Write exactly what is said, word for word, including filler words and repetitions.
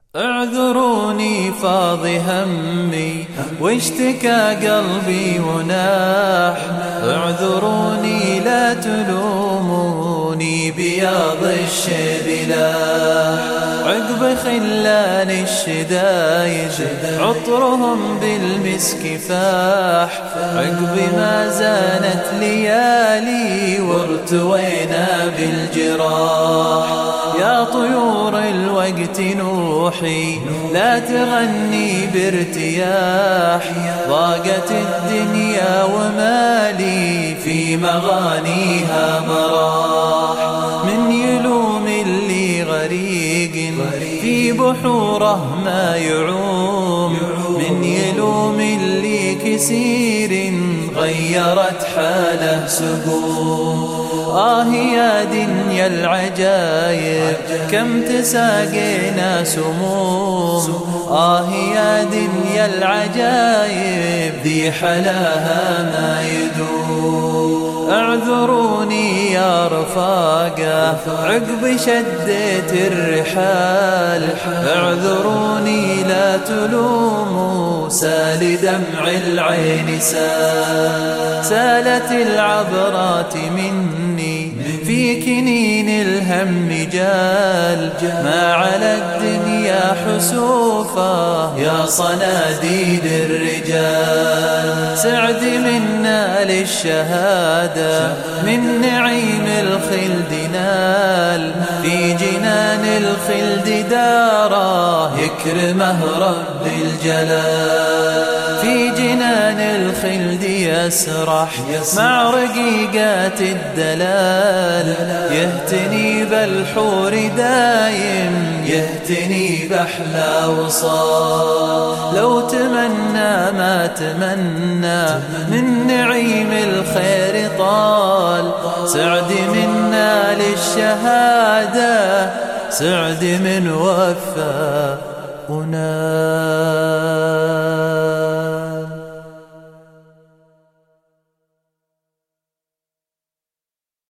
اعذروني فاض همي واشتكى قلبي وناح، اعذروني لا تلوموني بياض الشيب لاح. عقب خلان الشدايد عطرهم بالمسك فاح، عقب ما زانت ليالي وارتوينا بالجراح. يا طيور الوقت نوحي لا تغني بارتياح، ضاقت الدنيا ومالي في مغانيها مراح. من يلوم اللي غريق في بحوره ما يعوم، من يلوم اللي كسير غيرت حاله سقوم. آه يا دنيا العجايب كم تساقينا سموم، آه يا دنيا العجايب ذي حلاها ما يدوم. اعذروني يا رفاقة عقب شديت الرحال، اعذروني لا تلوموا سال دمع العين سال. سالت العبرات مني في كنين الهم جال، ما على الدنيا حسوفا يا صناديد الرجال. سعد منا للشهادة من نعيم الخلد نال، في جنان الخلد دارا يكرمه رب الجلال. في جنان الخلد يسرح مع رقيقات الدلال، يهتني بالحور دايم يهتني بأحلى وصال. لو تمنى ما تمنى من نعيم الخير طال، سعد منا للشهادة سعد من وفى ونال.